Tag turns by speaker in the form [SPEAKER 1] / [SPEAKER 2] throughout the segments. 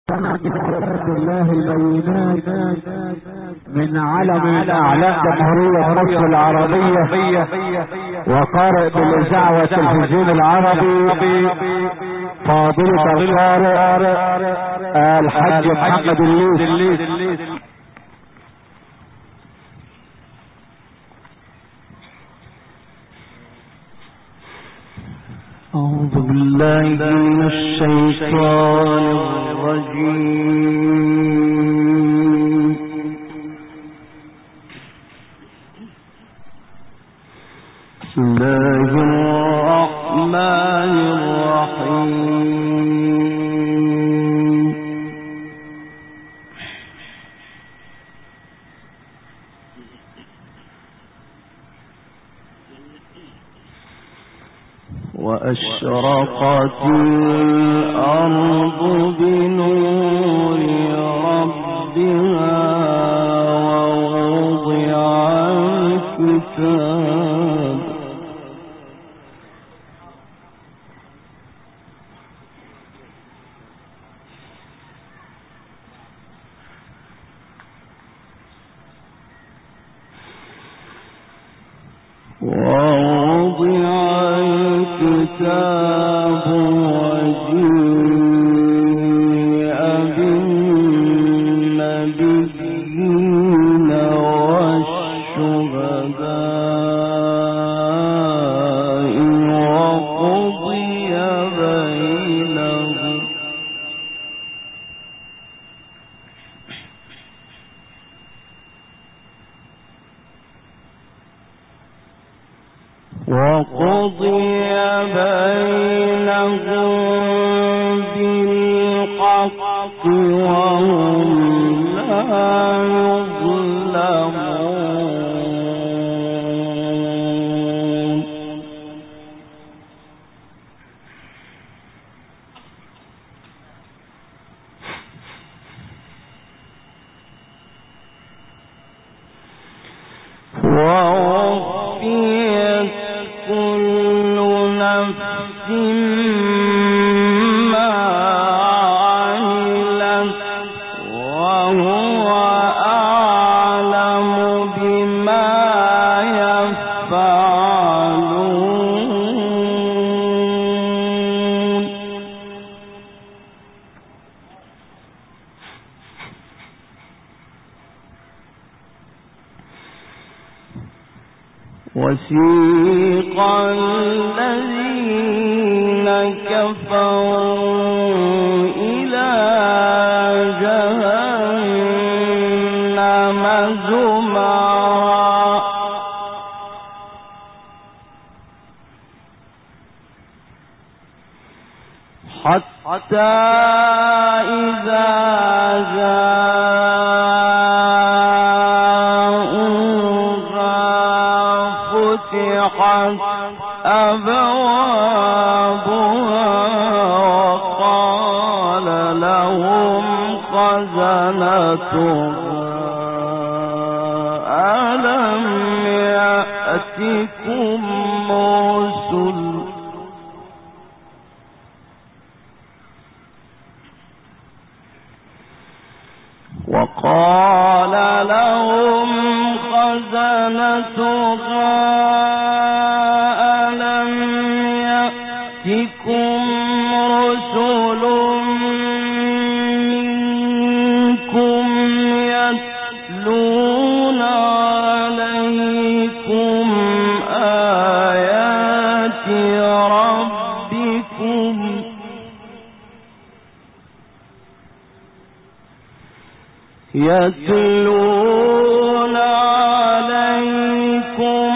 [SPEAKER 1] الله البينات من علم من اعلام جمهورية مصر العربية وقارئ بالاذاعة والتلفزيون العربي فاضلة القارئ الحاج محمد الليث.
[SPEAKER 2] أعوذ بالله من الشيطان الرجيم. بسم الله الرحمن الرحيم. وأشرقت الأرض بنور ربها ووضع الكتاب وجيء بالنبيين والشهداء وقضي بينهم بالحق وهم لا يظلمون. ووفيت كل نفس ما عملت وهو أعلم بما يفعلون. وسيق الذين كفروا إلى جهنم زمرا حتى إذا فتحت أبوابها وقال لهم خزنتها ألم يأتكم رسل وقال لهم خزنتها ألم يأتكم رسل منكم يتلون عليكم آيات ربكم يتلون عليكم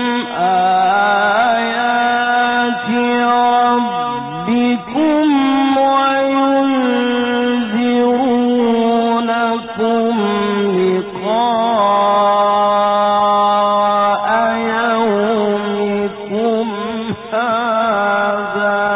[SPEAKER 2] آيات ربكم وينذرونكم لقاء يومكم هذا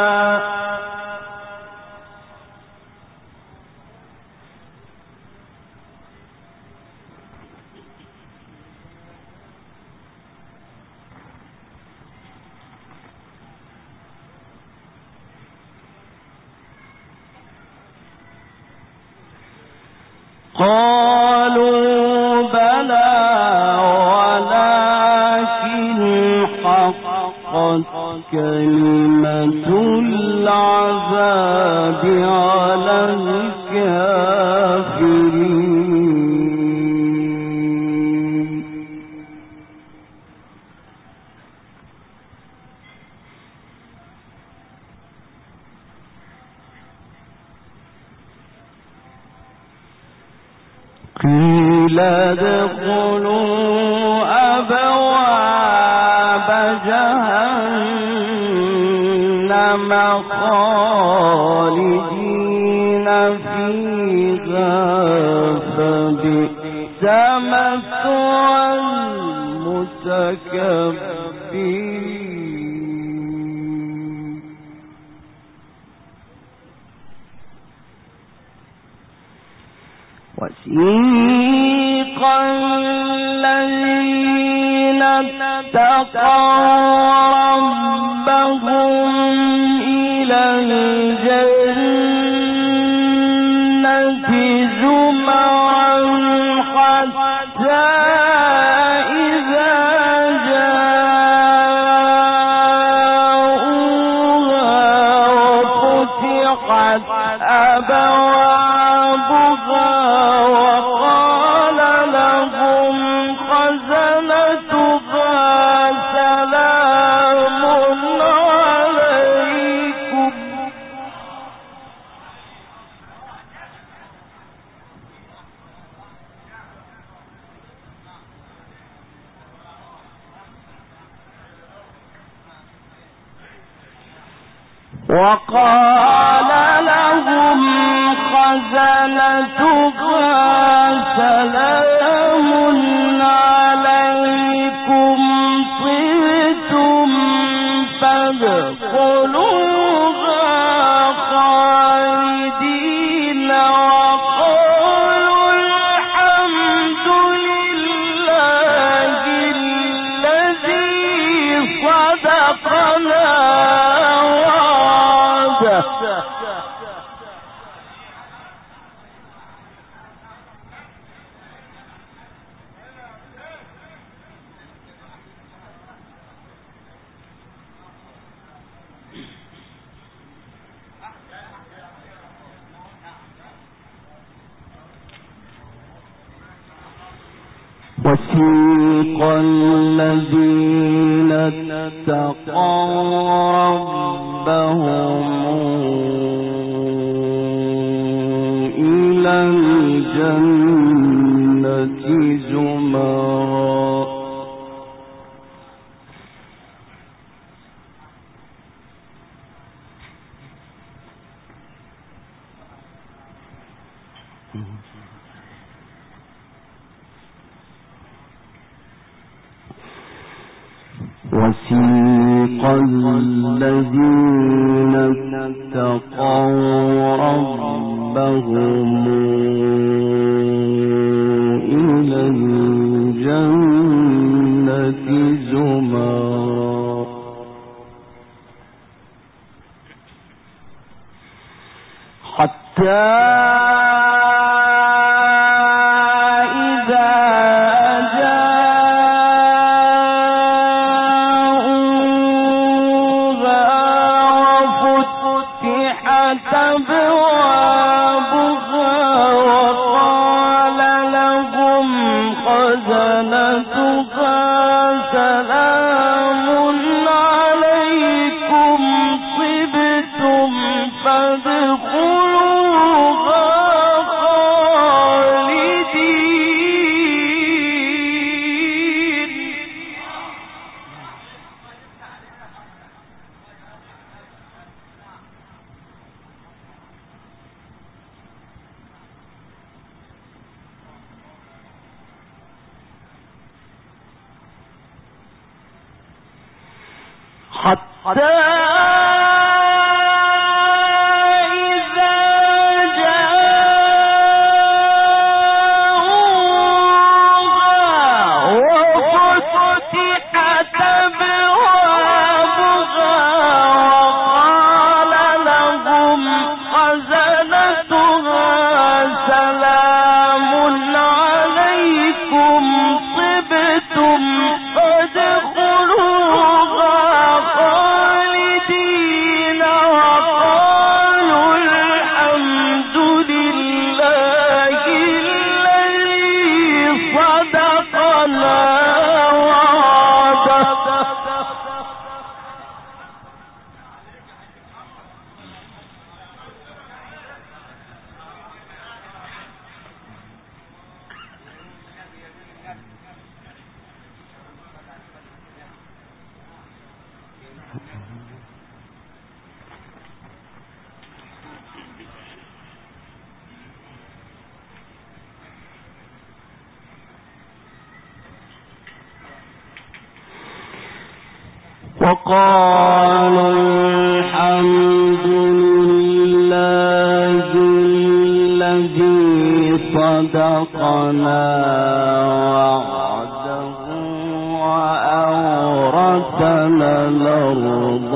[SPEAKER 2] قالوا بلى ولكن حقت كلمة العذاب على الكافرين. قيل ادخلوا أبواب جهنم خالدين فيها فبئس مثوى المتكبرين. وسيق الذين اتقوا ربهم إلى الجنة زمرا حتى إذا جاءوها وفتحت أبوابها وقال لهم خزنتها سلام عليكم وقال لهم خزنتها سلام عليكم طبتم فادخلوها خالدين وقالوا الحمد لله الذي صدقنا وعده. وسيق الذين اتقوا ربهم إلى الجنة زمرا وسيق الذين اتقوا ربهم إلى الجنة زمرا حتى خزنتها سلام وقالوا الحمد لله الذي صدقنا وعده وأورثنا الأرض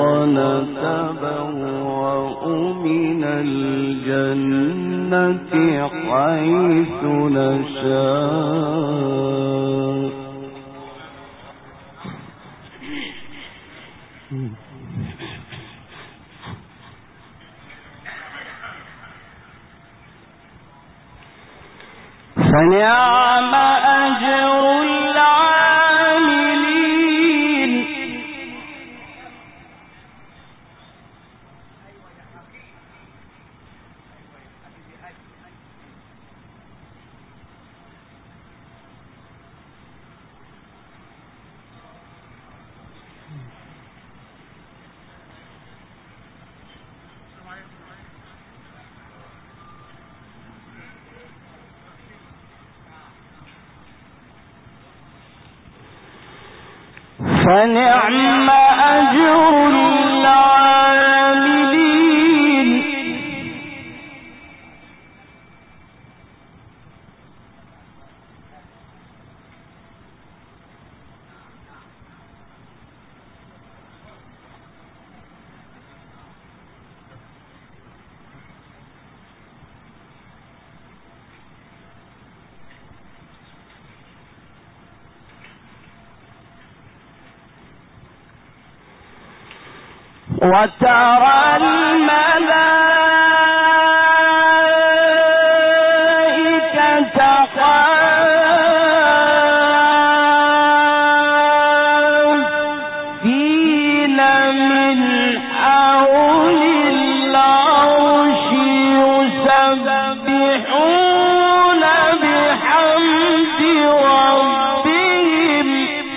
[SPEAKER 2] نتبوأ من الجنة حيث نشاء فنعم أجر العاملين فنعم أجر العاملين وترى الملائكة حافين من حول العرش يسبحون بحمد ربهم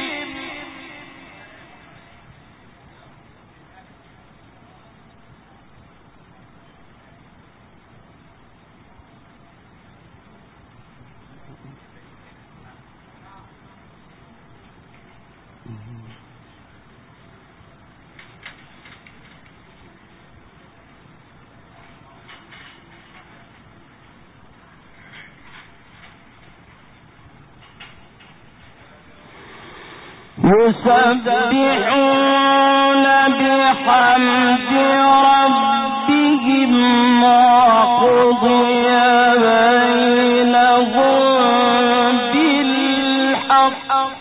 [SPEAKER 2] يسبحون بحمد ربهم وقضي بينهم بالحق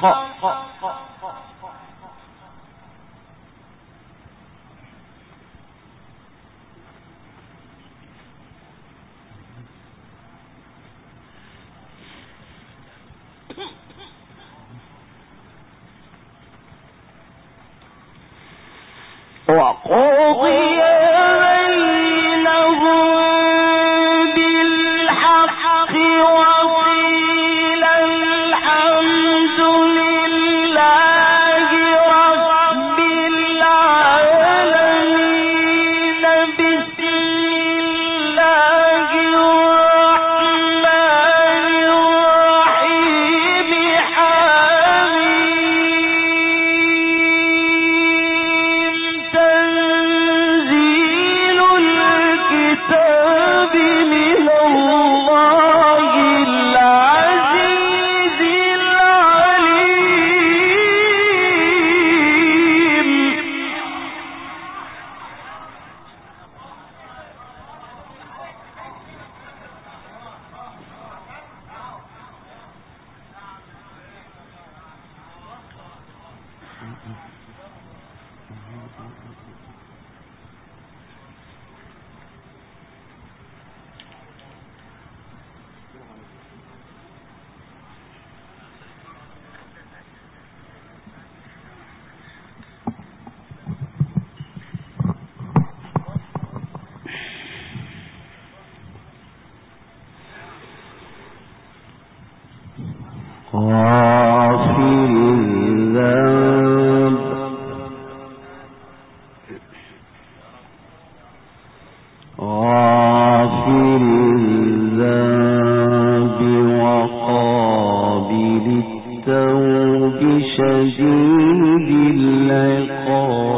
[SPEAKER 2] وقضي بينهم بالحق وقيل الحمد لله رب العالمين بسم الله الرحمن الرحيم تنزيل الكتاب من الله العزيز العليم غافر الذنب وقابل التوب شديد العقاب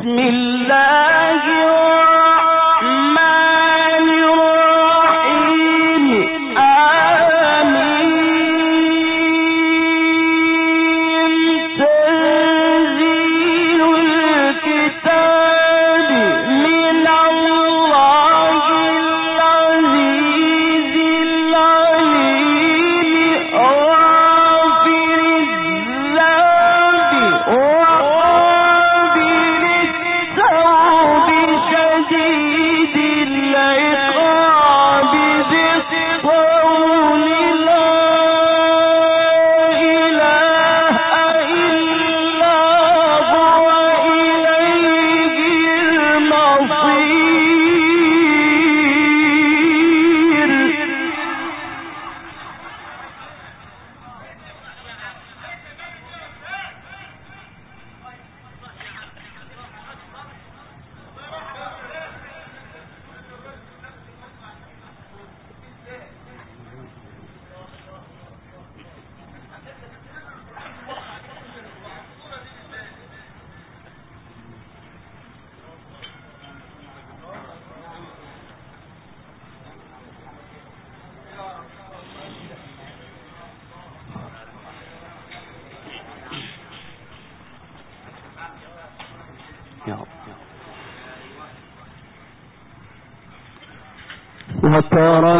[SPEAKER 2] وترى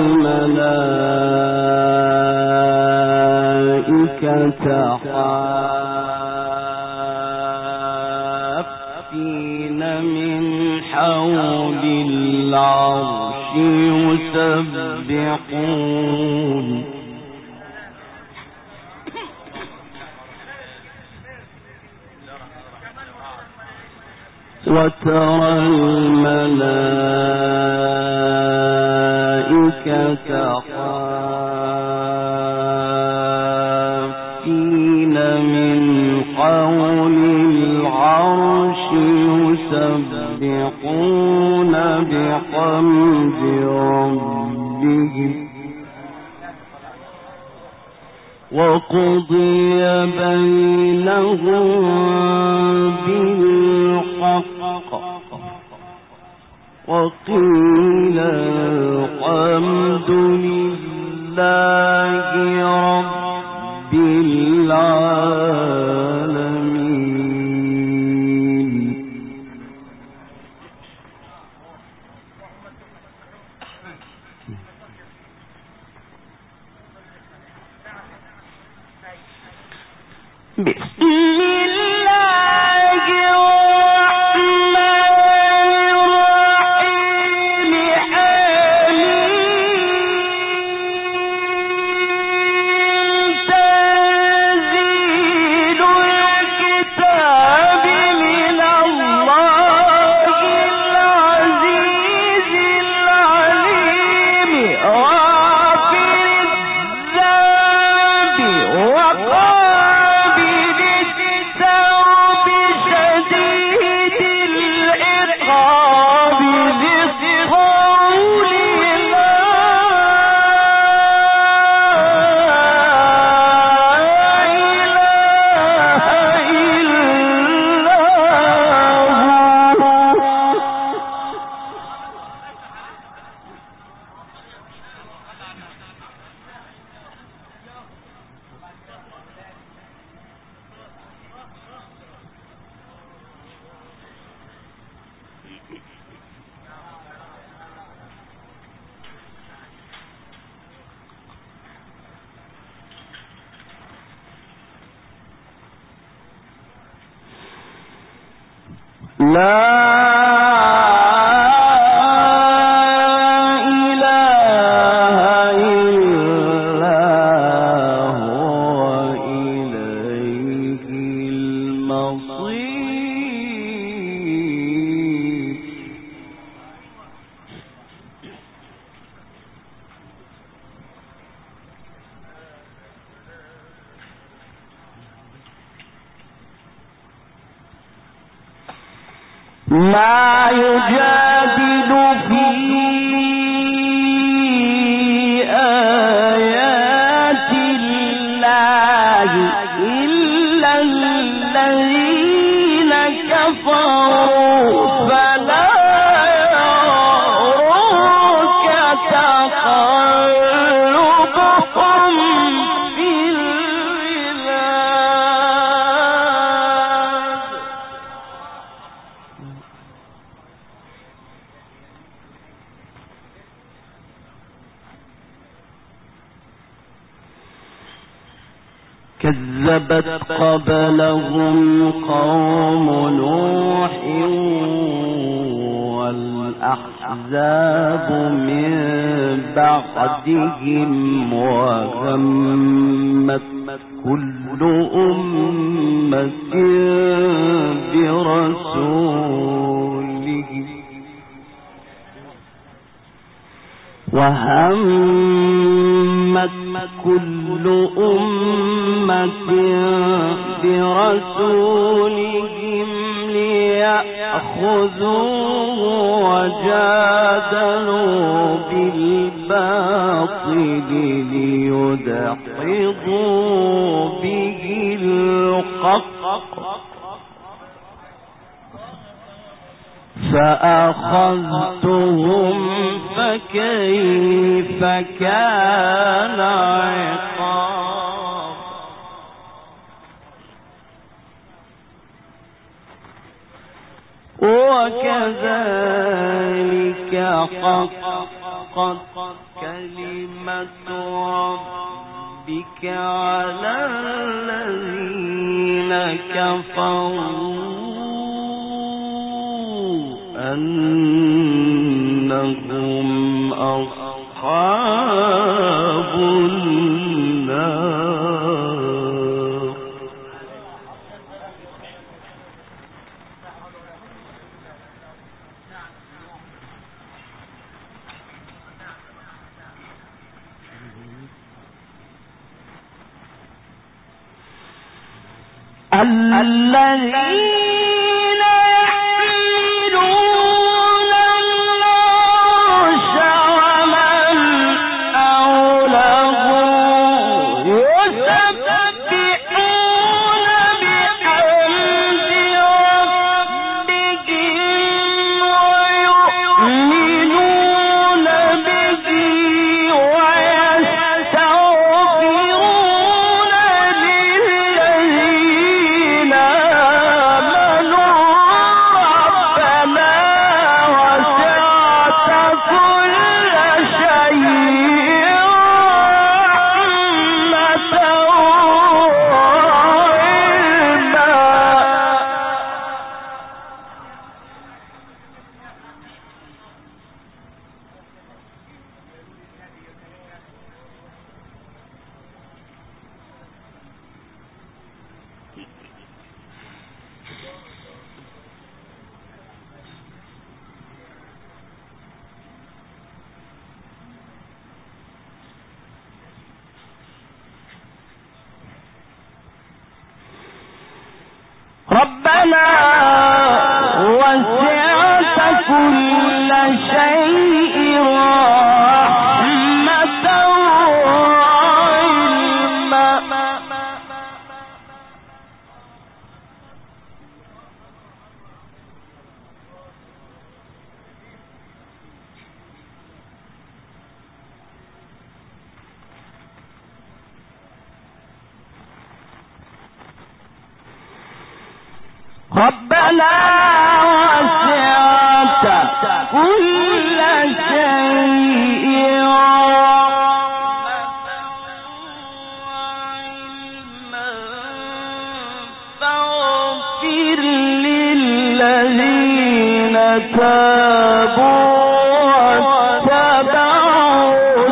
[SPEAKER 2] الملائكة حافين من حول العرش يسبحون وترى الملائكة حافين من حول العرش يسبحون بحمد ربهم وقضي بينهم بالحق وقيل الحمد لله رب العالمين. بسم الله الرحمن الرحيم حميم تنزيل الكتاب من الله العزيز العليم غافر الذنب وقابل التوب شديد العقاب ذي الطول لا إله إلا لا إله إلا هو إليه المصير. ما يجادل في آيات الله إلا الذين كفروا كذبت قبلهم قوم نوح والأحزاب من بعدهم وهمت كل أمة برسولهم كل أمة برسولهم ليأخذوه وجادلوا بالباطل ليدحضوا به الحق فأخذتهم فكيف كان عقاب وكذلك حقت كلمة ربك على الذين كفروا أنهم أصحاب النار الذين يحملون العرش ومن حوله يسبحون بحمد ربهم ويؤمنون به ويستغفرون للذين آمنوا ربنا وسعت كل شيء رحمة وعلما ربنا وسعت كل شيء رحمة وعلما ربنا وسعت كل شيء رحمة وعلما فاغفر للذين تابوا واتبعوا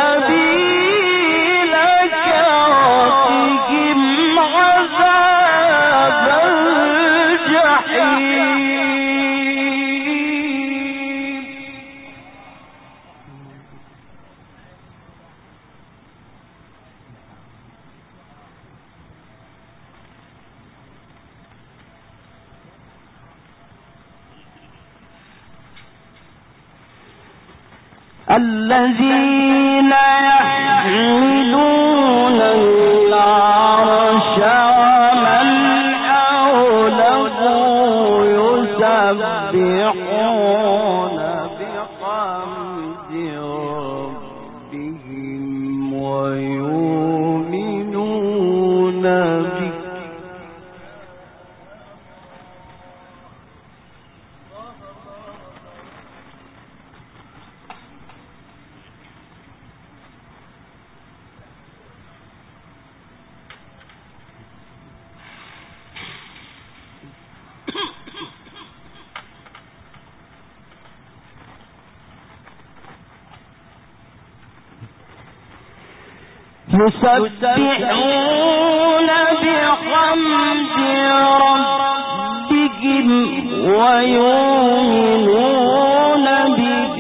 [SPEAKER 2] سبيلك وقهم عذاب الجحيم الذين يحملون العرش ومن حوله يسبحون بحمد ربهم ويؤمنون به يسبحون بحمد ربهم ويؤمنون به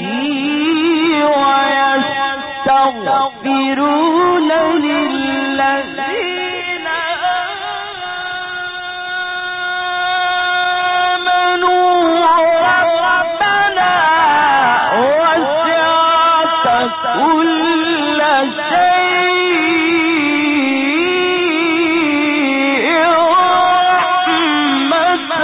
[SPEAKER 2] ويستغفرون للذين آمنوا ربنا وسعت كل شيء رحمة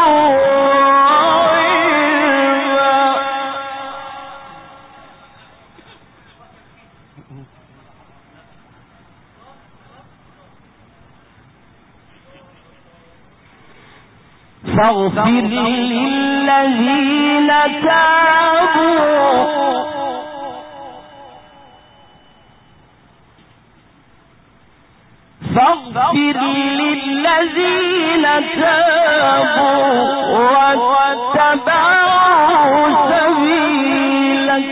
[SPEAKER 2] فاغفر للذين تابوا واتبعوا سبيلك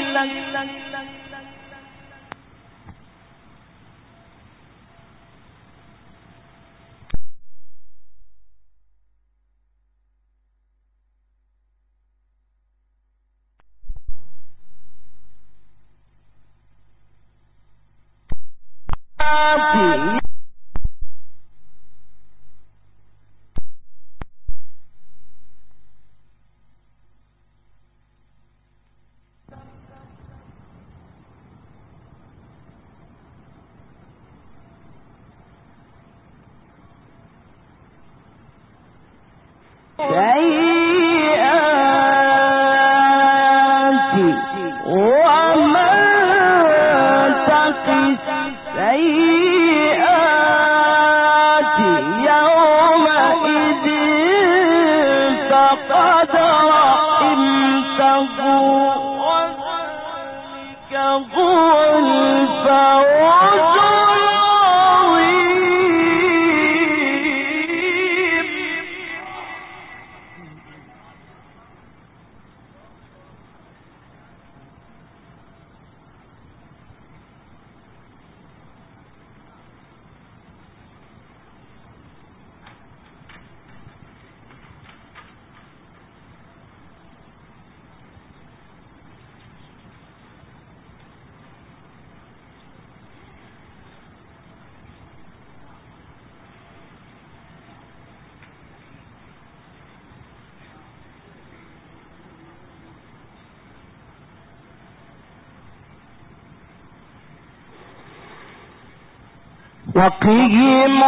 [SPEAKER 2] وقهم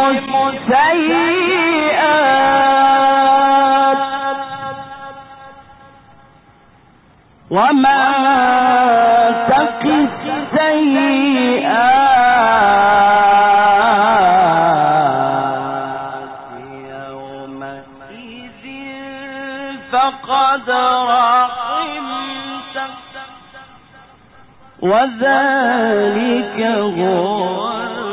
[SPEAKER 2] السيئات وما تق السيئات يومئذ فقد رحمته وذلك هو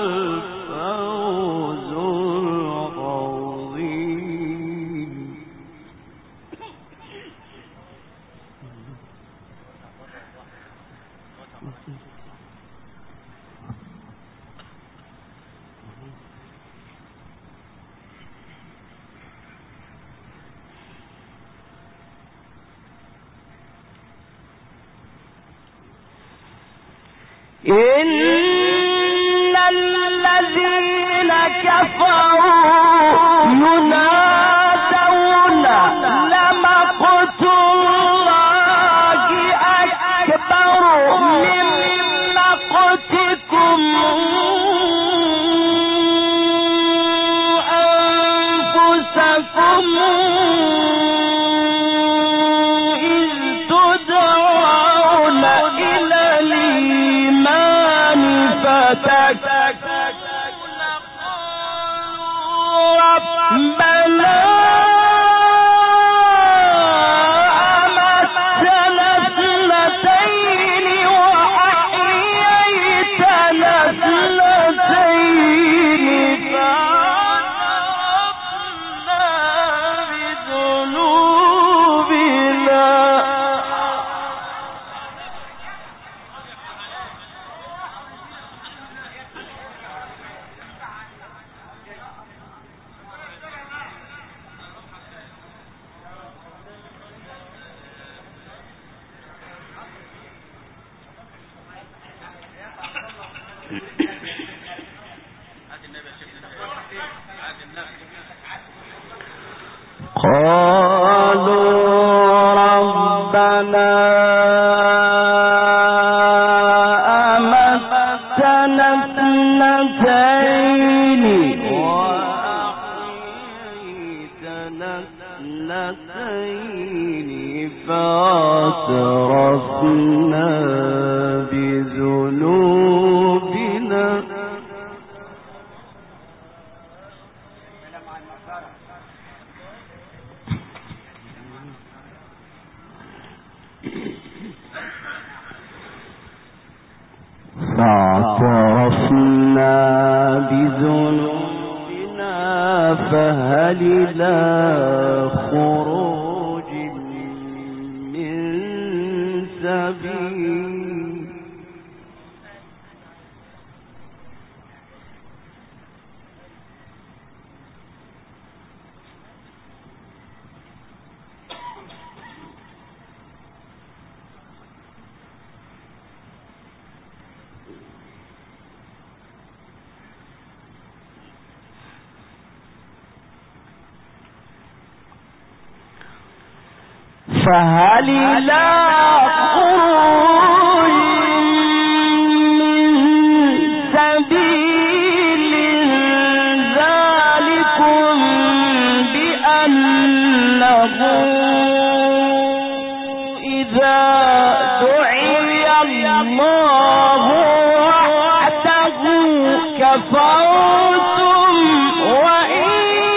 [SPEAKER 2] إن الذين كفروا ينادون لمقت الله أكبر من مقتكم أنفسكم إذ تدعون إلى الإيمان فتكون قالوا ربنا
[SPEAKER 1] فهل إلى خروج من سبيل فهل إلى خروج من سبيل ذلكم بأنه إذا دعي الله وحده كفرتم وإن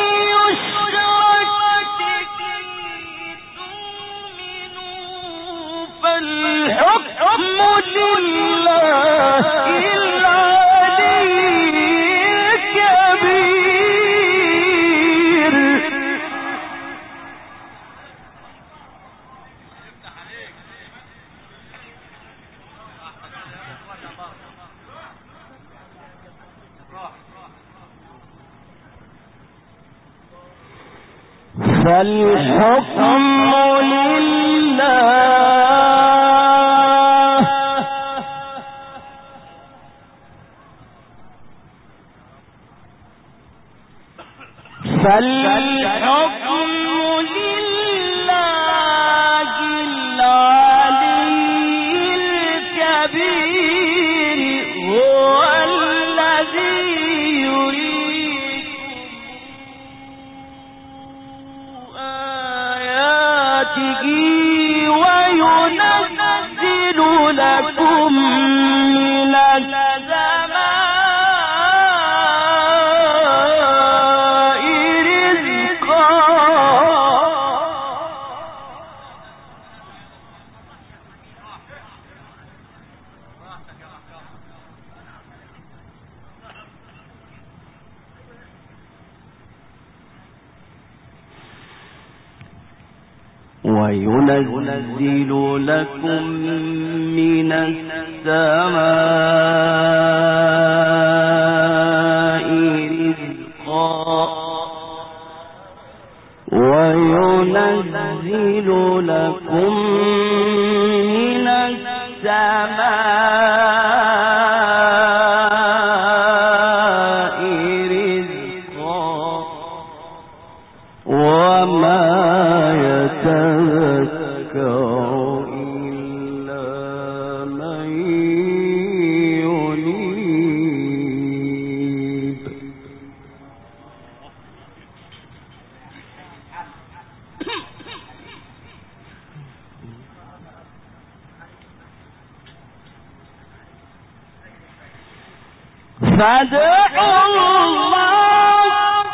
[SPEAKER 1] فالحكم لله فالحكم لله العلي الكبير هو الذي وينزل لكم من السماء رزقا وينزل لكم من السماء رزقا وينزل لكم من السماء رزقا وما يتذكر إلا من ينيب فادعوا الله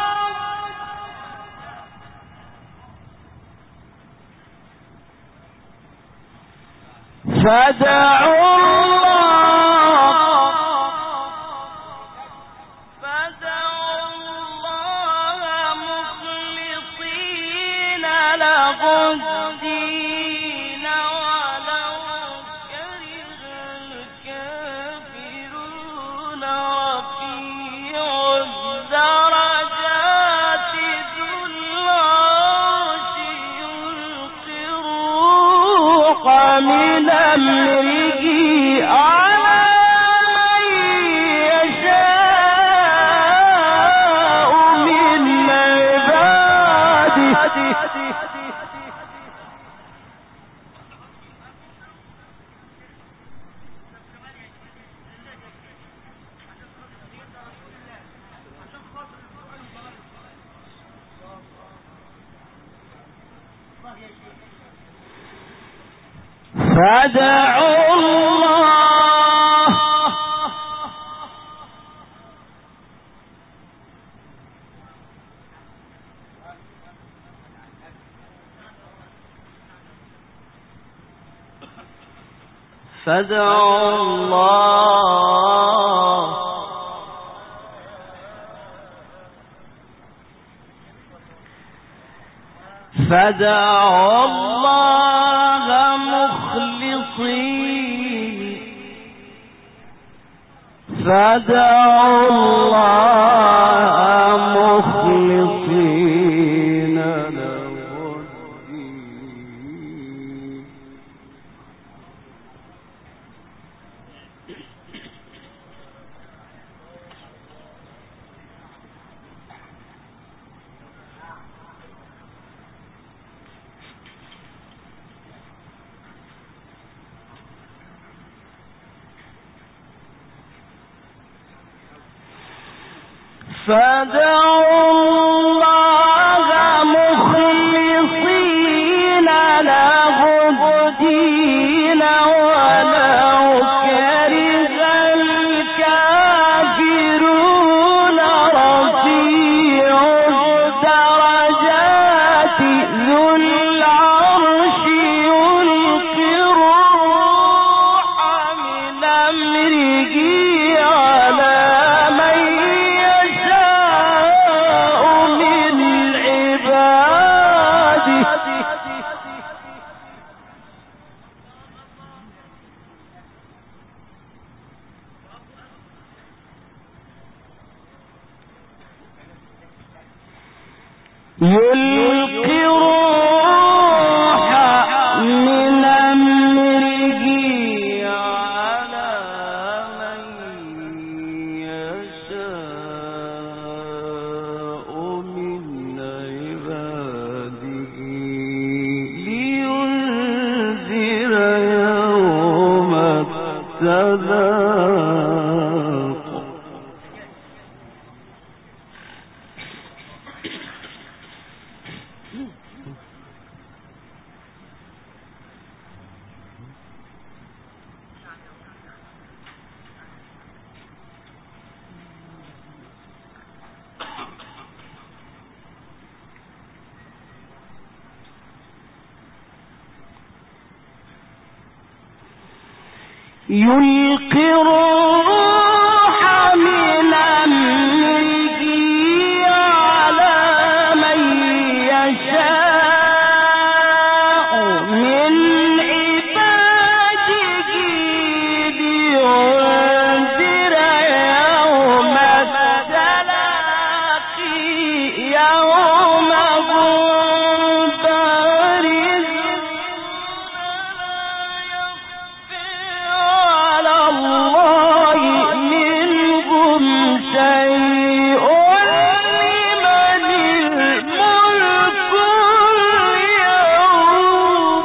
[SPEAKER 1] مخلصين له الدين ولو كره الكافرون رفيع الدرجات ذو العرش يلقي الروح من أمره
[SPEAKER 2] فادعوا الله
[SPEAKER 1] فادعوا الله فادعوا الله مخلصين فادعوا الله مخلصين له الدين فادعوا الله مخلصين له الدين ولو كره الكافرون رفيع الدرجات ذو العرش يلقي الروح من أمره على من يلقي الروح من أمره على من يشاء من عباده لينذر يوم التلاق يلقي الروح من أمره على من يشاء من عباده لينذر يوم التلاقي يوم هم بارزون الله منهم شيء لمن الملك اليوم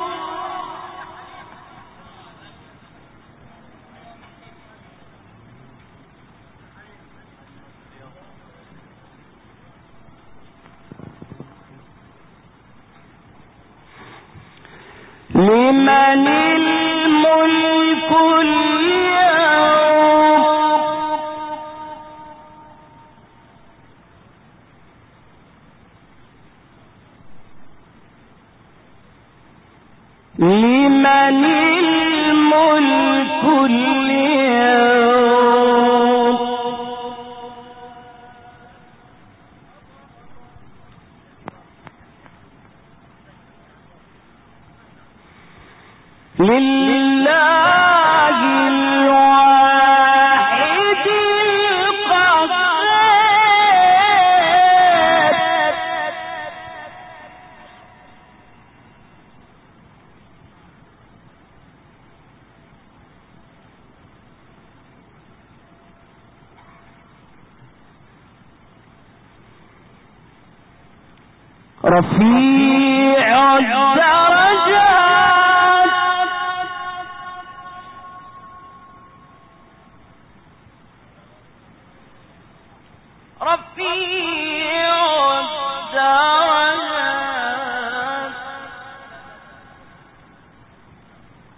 [SPEAKER 1] لمن الملك لمن الملك اليوم لله الواحد القهار رفيع الدرجات رفيع الدرجات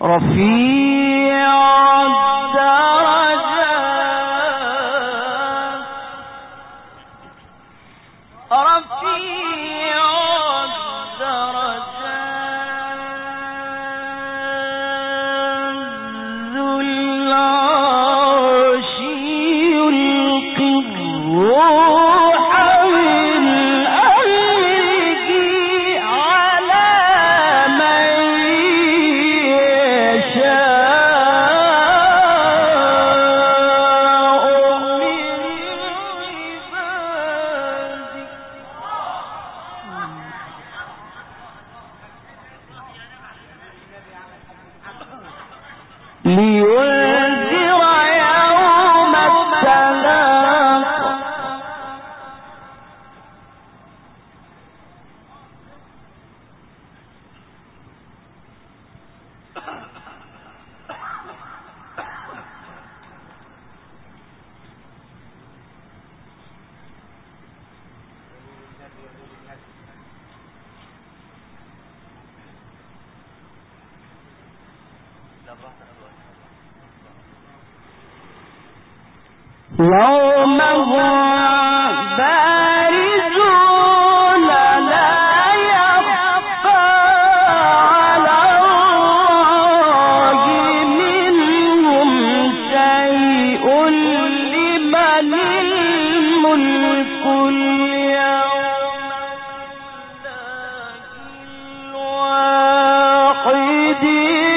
[SPEAKER 1] رفيع الدرجات رفيع الدرجات ذو العرش يلقي الروح من أمره على من يشاء من عباده لينذر يوم التلاق يوم هم بارزون لا يخفى على الله منهم شيء لمن الملك اليوم الواحد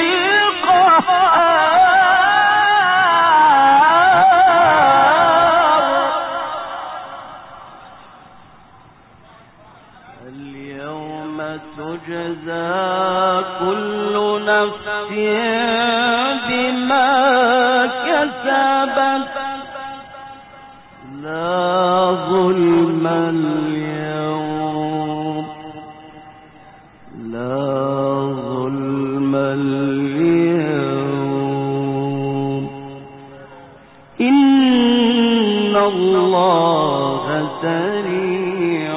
[SPEAKER 1] اليوم تجزى كل نفس بما كسبت لا ظلم اليوم لا ظلم اليوم إن الله سريع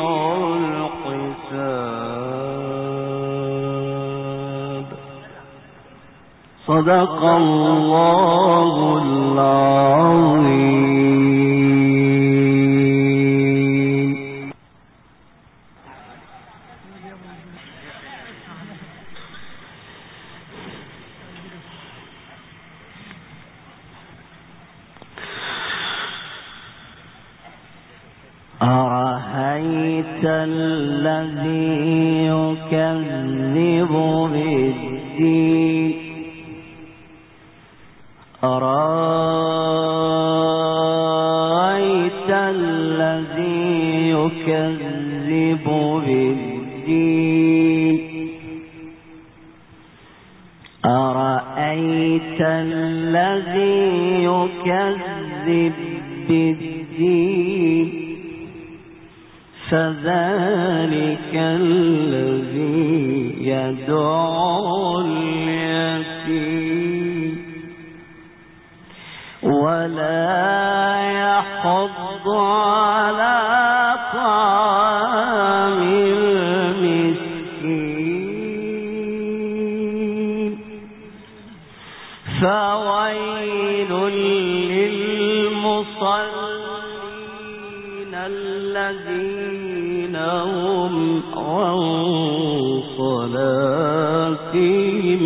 [SPEAKER 1] الحساب صدق الله العظيم. أرأيت الذي يكذب بالدين أرأيت الذي يكذب بالدين أرأيت الذي يكذب بالدين فذلك الذي يدعو اليتيم ولا يحض على طعام المسكين فويل للمصلين الذين هم عن صلاتهم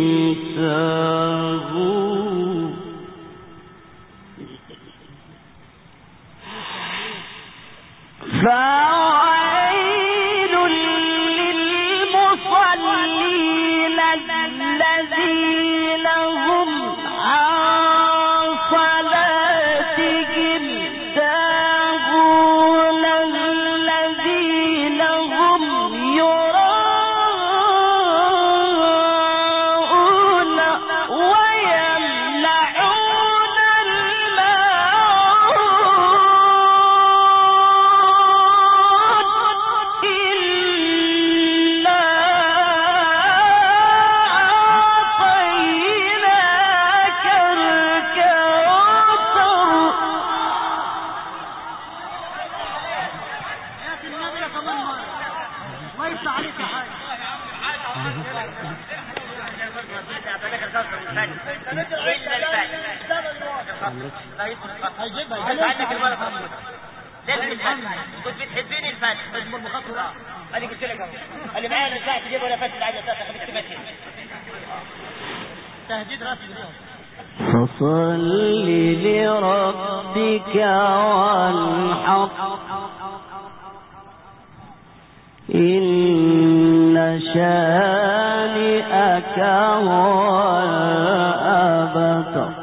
[SPEAKER 1] ساهون فويل للمصلين الذين هم عن صلاتهم ساهون الذين هم يراءون
[SPEAKER 3] الفن إلا الفن. هيجيبها عندك الملك محمود لازم الفن. كنت بتحبيني الفن اسمه المخاطر. أنا قلت لك اللي معايا أنا ساعة تجيب ولا فات اللي عايز أساسا خليك تمثل تهديد راسي اليوم.
[SPEAKER 1] فصل لربك وانحر إن شانئك هو الأبتر.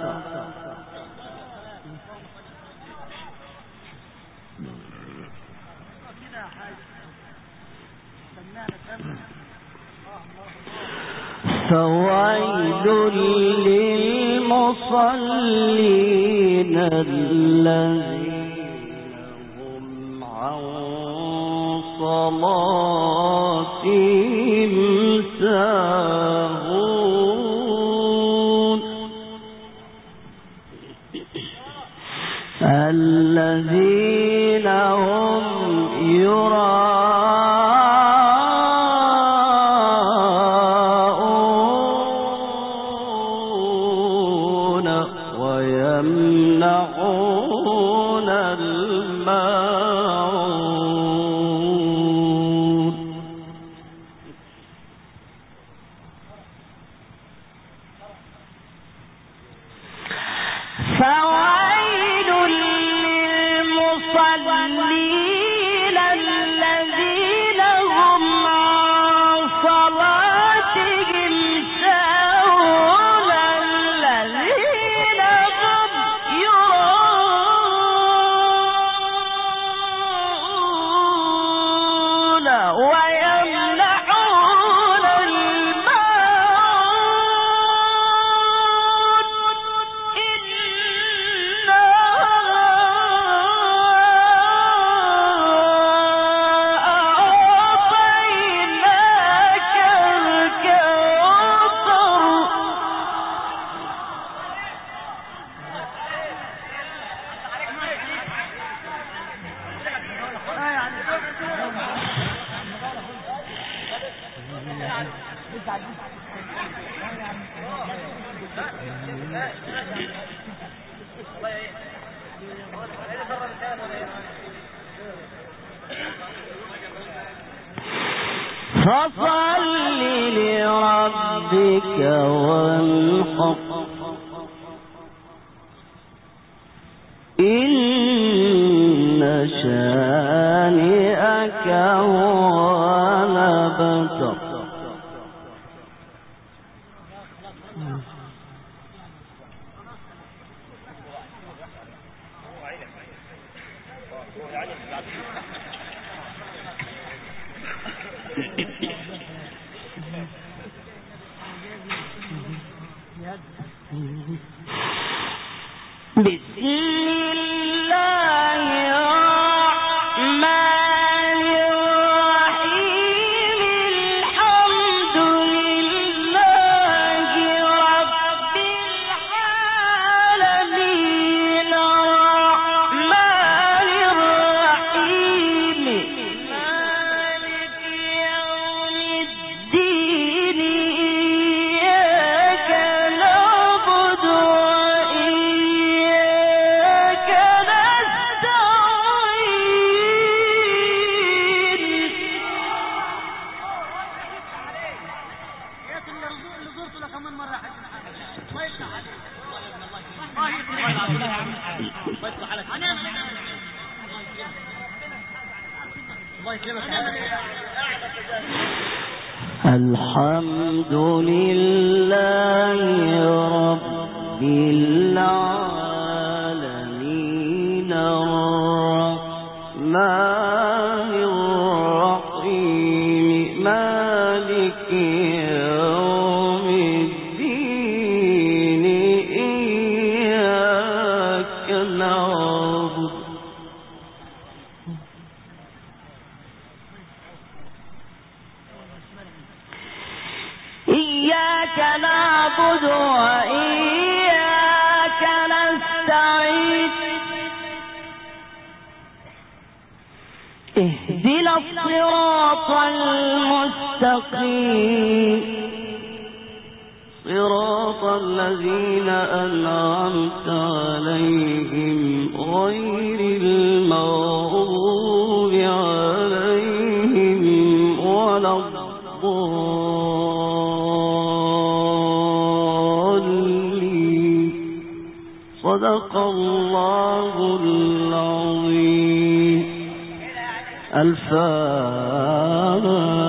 [SPEAKER 1] فويل للمصلين الذين هم عن صلاتهم ساهون الذين هم يراءون ويمنعون الماعون. فويل للمصلين الذين هم عن صلاتهم ساهون الذين هم يراءون ويمنعون فصل لربك وانحر إن شانئك هو الأبتر. بسم الله الرحمن الرحيم الحمد لله رب العالمين الرحمن الرحيم مالك يوم الدين إياك نعبد وإياك الحمد لله رب العالمين الرحمن الرحيم مالك يوم الدين إياك نعبد وإياك نستعين اهدنا الصراط المستقيم صراط الذين أنعمت عليهم غير المغضوب عليهم ولا الضالين. صدق الله العظيم. الفاتحة.